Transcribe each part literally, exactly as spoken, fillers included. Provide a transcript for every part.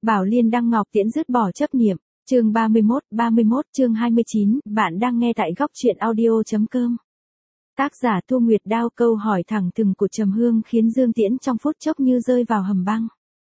Bảo Liên đăng Ngọc Tiễn dứt bỏ chấp niệm. Chương ba mươi mốt, ba mươi mốt chương hai mươi chín, bạn đang nghe tại góc truyện audio.com. Tác giả Thu Nguyệt Đao. Câu hỏi thẳng thừng của Trầm Hương khiến Dương Tiễn trong phút chốc như rơi vào hầm băng.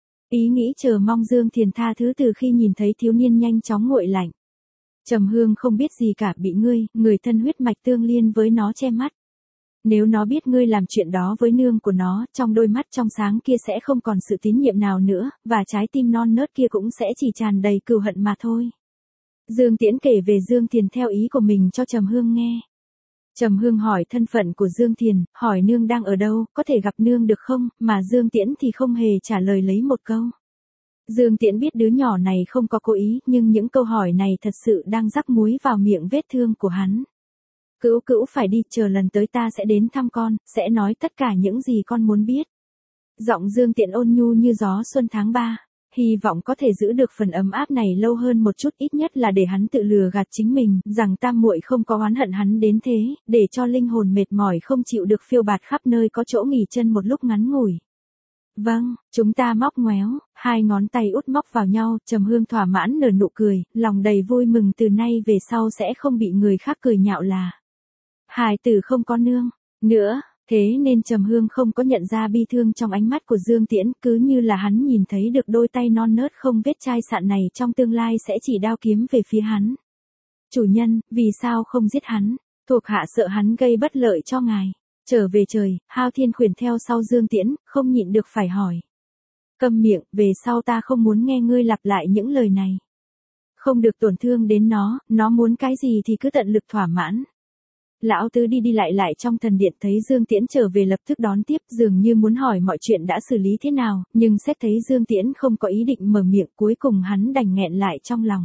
Ý nghĩ chờ mong Dương Thiền tha thứ từ khi nhìn thấy thiếu niên nhanh chóng nguội lạnh. Trầm Hương không biết gì cả, bị ngươi, người thân huyết mạch tương liên với nó che mắt. Nếu nó biết ngươi làm chuyện đó với nương của nó, trong đôi mắt trong sáng kia sẽ không còn sự tín nhiệm nào nữa, và trái tim non nớt kia cũng sẽ chỉ tràn đầy cừu hận mà thôi. Dương Tiễn kể về Dương Thiền theo ý của mình cho Trầm Hương nghe. Trầm Hương hỏi thân phận của Dương Thiền, hỏi nương đang ở đâu, có thể gặp nương được không, mà Dương Tiễn thì không hề trả lời lấy một câu. Dương Tiễn biết đứa nhỏ này không có cố ý, nhưng những câu hỏi này thật sự đang rắc muối vào miệng vết thương của hắn. Cữu cữu phải đi, chờ lần tới ta sẽ đến thăm con, sẽ nói tất cả những gì con muốn biết. Giọng Dương Tiễn ôn nhu như gió xuân tháng ba, hy vọng có thể giữ được phần ấm áp này lâu hơn một chút, ít nhất là để hắn tự lừa gạt chính mình, rằng tam muội không có oán hận hắn đến thế, để cho linh hồn mệt mỏi không chịu được phiêu bạt khắp nơi có chỗ nghỉ chân một lúc ngắn ngủi. Vâng, chúng ta móc ngoéo, hai ngón tay út móc vào nhau, Trầm Hương thỏa mãn nở nụ cười, lòng đầy vui mừng từ nay về sau sẽ không bị người khác cười nhạo là hài tử không có nương nữa, thế nên Trầm Hương không có nhận ra bi thương trong ánh mắt của Dương Tiễn, cứ như là hắn nhìn thấy được đôi tay non nớt không vết chai sạn này trong tương lai sẽ chỉ đao kiếm về phía hắn. Chủ nhân, vì sao không giết hắn? Thuộc hạ sợ hắn gây bất lợi cho ngài. Trở về trời, Hao Thiên Khuyển theo sau Dương Tiễn, không nhịn được phải hỏi. Câm miệng, về sau ta không muốn nghe ngươi lặp lại những lời này. Không được tổn thương đến nó, nó muốn cái gì thì cứ tận lực thỏa mãn. Lão tứ đi đi lại lại trong thần điện, thấy Dương Tiễn trở về lập tức đón tiếp, dường như muốn hỏi mọi chuyện đã xử lý thế nào, nhưng xét thấy Dương Tiễn không có ý định mở miệng, cuối cùng hắn đành nghẹn lại trong lòng.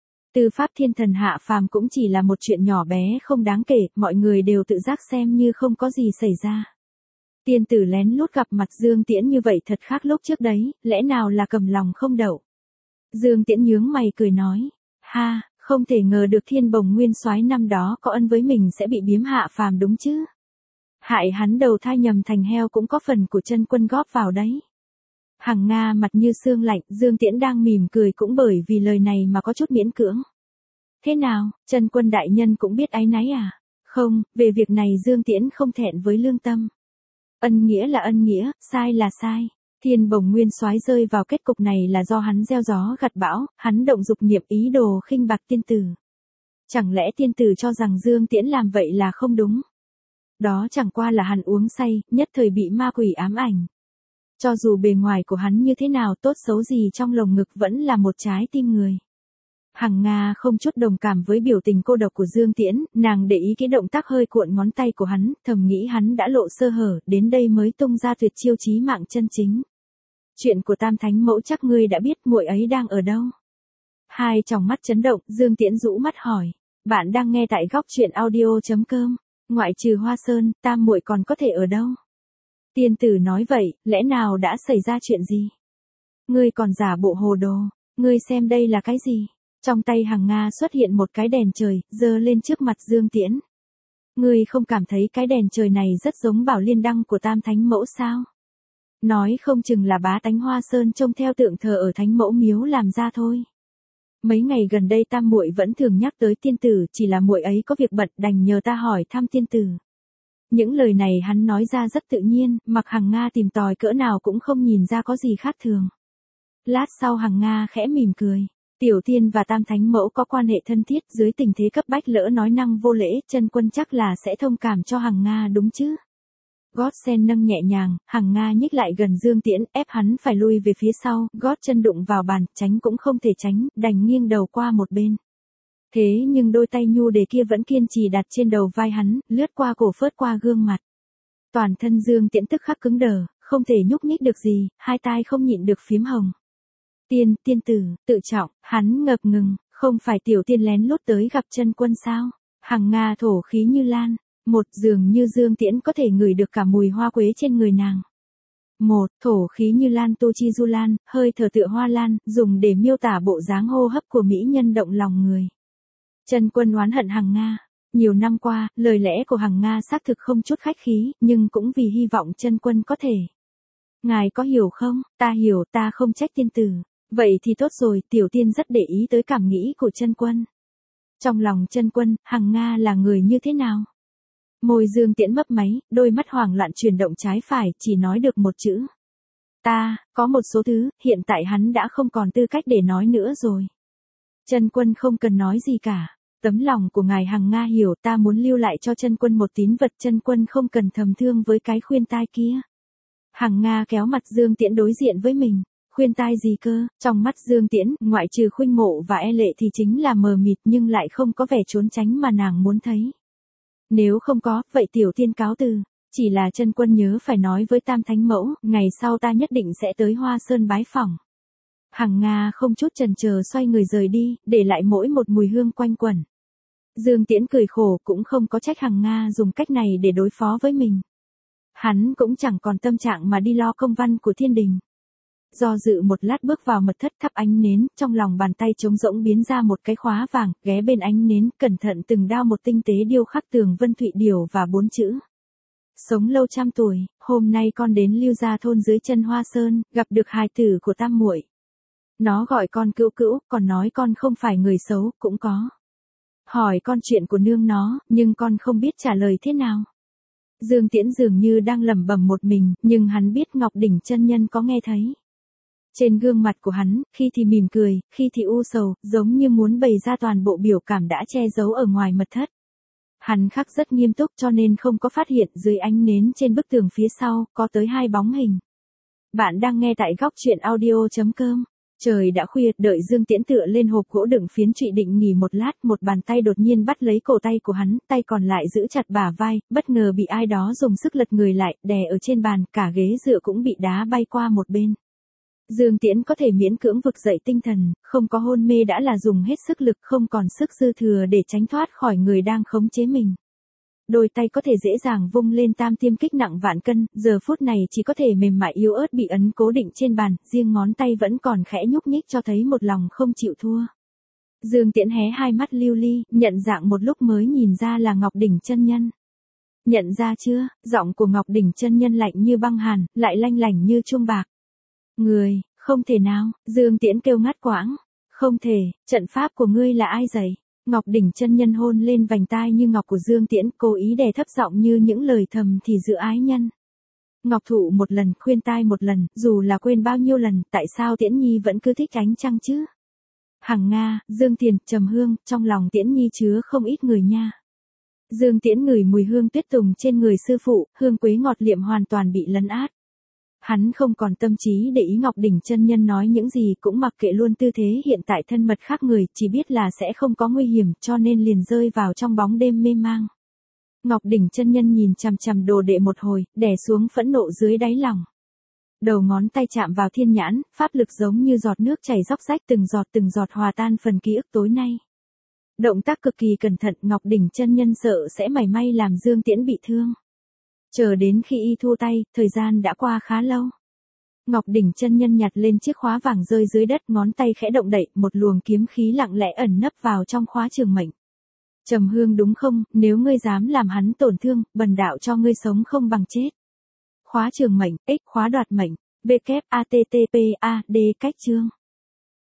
Tư pháp thiên thần hạ phàm cũng chỉ là một chuyện nhỏ bé không đáng kể, mọi người đều tự giác xem như không có gì xảy ra. Tiên tử lén lút gặp mặt Dương Tiễn như vậy thật khác lúc trước đấy, lẽ nào là cầm lòng không đậu. Dương Tiễn nhướng mày cười nói, ha, không thể ngờ được Thiên Bồng Nguyên Soái năm đó có ân với mình sẽ bị biếm hạ phàm đúng chứ. Hại hắn đầu thai nhầm thành heo cũng có phần của chân quân góp vào đấy. Hằng Nga mặt như sương lạnh, Dương Tiễn đang mỉm cười cũng bởi vì lời này mà có chút miễn cưỡng. Thế nào, chân quân đại nhân cũng biết áy náy à? Không, về việc này Dương Tiễn không thẹn với lương tâm. Ân nghĩa là ân nghĩa, sai là sai. Thiên Bồng Nguyên Soái rơi vào kết cục này là do hắn gieo gió gặt bão, hắn động dục niệm ý đồ khinh bạc tiên tử. Chẳng lẽ tiên tử cho rằng Dương Tiễn làm vậy là không đúng? Đó chẳng qua là hắn uống say, nhất thời bị ma quỷ ám ảnh. Cho dù bề ngoài của hắn như thế nào, tốt xấu gì trong lồng ngực vẫn là một trái tim người. Hằng Nga không chút đồng cảm với biểu tình cô độc của Dương Tiễn, nàng để ý cái động tác hơi cuộn ngón tay của hắn, thầm nghĩ hắn đã lộ sơ hở, đến đây mới tung ra tuyệt chiêu chí mạng chân chính. Chuyện của Tam Thánh Mẫu chắc ngươi đã biết, muội ấy đang ở đâu? Hai tròng mắt chấn động, Dương Tiễn rũ mắt hỏi. Bạn đang nghe tại góc truyện audio.com. Ngoại trừ Hoa Sơn, tam muội còn có thể ở đâu? Tiên tử nói vậy, lẽ nào đã xảy ra chuyện gì? Ngươi còn giả bộ hồ đồ, ngươi xem đây là cái gì? Trong tay Hằng Nga xuất hiện một cái đèn trời, giơ lên trước mặt Dương Tiễn. Ngươi không cảm thấy cái đèn trời này rất giống Bảo Liên đăng của Tam Thánh Mẫu sao? Nói không chừng là bá tánh Hoa Sơn trông theo tượng thờ ở Thánh Mẫu miếu làm ra thôi. Mấy ngày gần đây tam muội vẫn thường nhắc tới tiên tử, chỉ là muội ấy có việc bận đành nhờ ta hỏi thăm tiên tử. Những lời này hắn nói ra rất tự nhiên, mặc Hằng Nga tìm tòi cỡ nào cũng không nhìn ra có gì khác thường. Lát sau Hằng Nga khẽ mỉm cười. Tiểu Tiên và Tam Thánh Mẫu có quan hệ thân thiết, dưới tình thế cấp bách lỡ nói năng vô lễ, chân quân chắc là sẽ thông cảm cho Hằng Nga đúng chứ. Gót sen nâng nhẹ nhàng, Hằng Nga nhích lại gần Dương Tiễn, ép hắn phải lui về phía sau, gót chân đụng vào bàn, tránh cũng không thể tránh, đành nghiêng đầu qua một bên. Thế nhưng đôi tay nhu đề kia vẫn kiên trì đặt trên đầu vai hắn, lướt qua cổ phớt qua gương mặt. Toàn thân Dương Tiễn tức khắc cứng đờ, không thể nhúc nhích được gì, hai tai không nhịn được phím hồng. Tiên, tiên tử, tự trọng, hắn ngập ngừng, không phải tiểu tiên lén lút tới gặp chân quân sao? Hằng Nga thổ khí như lan, một dường như Dương Tiễn có thể ngửi được cả mùi hoa quế trên người nàng. Một, thổ khí như lan tu chi du lan, hơi thở tựa hoa lan, dùng để miêu tả bộ dáng hô hấp của mỹ nhân động lòng người. Chân quân oán hận Hằng Nga. Nhiều năm qua, lời lẽ của Hằng Nga xác thực không chút khách khí, nhưng cũng vì hy vọng chân quân có thể. Ngài có hiểu không? Ta hiểu, ta không trách tiên tử. Vậy thì tốt rồi, Tiểu Tiên rất để ý tới cảm nghĩ của Chân Quân. Trong lòng Chân Quân, Hằng Nga là người như thế nào? Môi Dương Tiễn mấp máy, đôi mắt hoảng loạn chuyển động trái phải, chỉ nói được một chữ. Ta, có một số thứ, hiện tại hắn đã không còn tư cách để nói nữa rồi. Chân Quân không cần nói gì cả. Tấm lòng của ngài Hằng Nga hiểu, ta muốn lưu lại cho Chân Quân một tín vật, Chân Quân không cần thầm thương với cái khuyên tai kia. Hằng Nga kéo mặt Dương Tiễn đối diện với mình. Khuyên tai gì cơ? Trong mắt Dương Tiễn, ngoại trừ Khuynh Mộ và E Lệ thì chính là mờ mịt, nhưng lại không có vẻ trốn tránh mà nàng muốn thấy. Nếu không có, vậy Tiểu Tiên cáo từ. Chỉ là Chân Quân nhớ phải nói với Tam Thánh Mẫu, ngày sau ta nhất định sẽ tới Hoa Sơn bái phỏng. Hằng Nga không chút chần chờ xoay người rời đi, để lại mỗi một mùi hương quanh quẩn. Dương Tiễn cười khổ, cũng không có trách Hằng Nga dùng cách này để đối phó với mình. Hắn cũng chẳng còn tâm trạng mà đi lo công văn của thiên đình. Do dự một lát bước vào mật thất, thắp ánh nến, trong lòng bàn tay trống rỗng biến ra một cái khóa vàng, ghé bên ánh nến, cẩn thận từng đao một tinh tế điêu khắc tường vân thụy điểu và bốn chữ. Sống lâu trăm tuổi, hôm nay con đến Lưu Gia thôn dưới chân Hoa Sơn, gặp được hài tử của Tam muội. Nó gọi con Cữu Cữu, còn nói con không phải người xấu, cũng có. Hỏi con chuyện của nương nó, nhưng con không biết trả lời thế nào. Dương Tiễn dường như đang lẩm bẩm một mình, nhưng hắn biết Ngọc Đỉnh chân nhân có nghe thấy. Trên gương mặt của hắn, khi thì mỉm cười, khi thì u sầu, giống như muốn bày ra toàn bộ biểu cảm đã che giấu ở ngoài mật thất. Hắn khắc rất nghiêm túc cho nên không có phát hiện dưới ánh nến trên bức tường phía sau, có tới hai bóng hình. Bạn đang nghe tại góc truyện audio chấm com. Trời đã khuya, đợi Dương Tiễn tựa lên hộp gỗ đựng phiến trụy định nghỉ một lát, một bàn tay đột nhiên bắt lấy cổ tay của hắn, tay còn lại giữ chặt bả vai, bất ngờ bị ai đó dùng sức lật người lại, đè ở trên bàn, cả ghế dựa cũng bị đá bay qua một bên. Dương Tiễn có thể miễn cưỡng vực dậy tinh thần, không có hôn mê đã là dùng hết sức lực, không còn sức dư thừa để tránh thoát khỏi người đang khống chế mình. Đôi tay có thể dễ dàng vung lên tam tiêm kích nặng vạn cân, giờ phút này chỉ có thể mềm mại yếu ớt bị ấn cố định trên bàn, riêng ngón tay vẫn còn khẽ nhúc nhích cho thấy một lòng không chịu thua. Dương Tiễn hé hai mắt lưu ly, nhận dạng một lúc mới nhìn ra là Ngọc Đỉnh chân nhân. Nhận ra chưa? Giọng của Ngọc Đỉnh chân nhân lạnh như băng hàn, lại lanh lảnh như chuông bạc. Người, không thể nào, Dương Tiễn kêu ngắt quãng. Không thể, trận pháp của ngươi là ai dạy? Ngọc Đỉnh chân nhân hôn lên vành tai như ngọc của Dương Tiễn, cố ý đè thấp giọng như những lời thầm thì giữa ái nhân. Ngọc thụ một lần, khuyên tai một lần, dù là quên bao nhiêu lần, tại sao Tiễn Nhi vẫn cứ thích ánh trăng chứ? Hằng Nga, Dương Thiền, Trầm Hương, trong lòng Tiễn Nhi chứa không ít người nha. Dương Tiễn ngửi mùi hương tuyết tùng trên người sư phụ, hương quế ngọt liệm hoàn toàn bị lấn át. Hắn không còn tâm trí để ý Ngọc Đỉnh chân nhân nói những gì, cũng mặc kệ luôn tư thế hiện tại thân mật khác người, chỉ biết là sẽ không có nguy hiểm, cho nên liền rơi vào trong bóng đêm mê mang. Ngọc Đỉnh chân nhân nhìn chằm chằm đồ đệ một hồi, đè xuống phẫn nộ dưới đáy lòng. Đầu ngón tay chạm vào thiên nhãn, pháp lực giống như giọt nước chảy róc rách, từng giọt từng giọt hòa tan phần ký ức tối nay. Động tác cực kỳ cẩn thận, Ngọc Đỉnh chân nhân sợ sẽ mảy may làm Dương Tiễn bị thương. Chờ đến khi y thu tay, thời gian đã qua khá lâu. Ngọc Đỉnh chân nhân nhặt lên chiếc khóa vàng rơi dưới đất, ngón tay khẽ động đậy, một luồng kiếm khí lặng lẽ ẩn nấp vào trong khóa trường mệnh. Trầm Hương đúng không, nếu ngươi dám làm hắn tổn thương, bần đạo cho ngươi sống không bằng chết. Khóa trường mệnh, X khóa đoạt mệnh, W A T T P A D cách chương.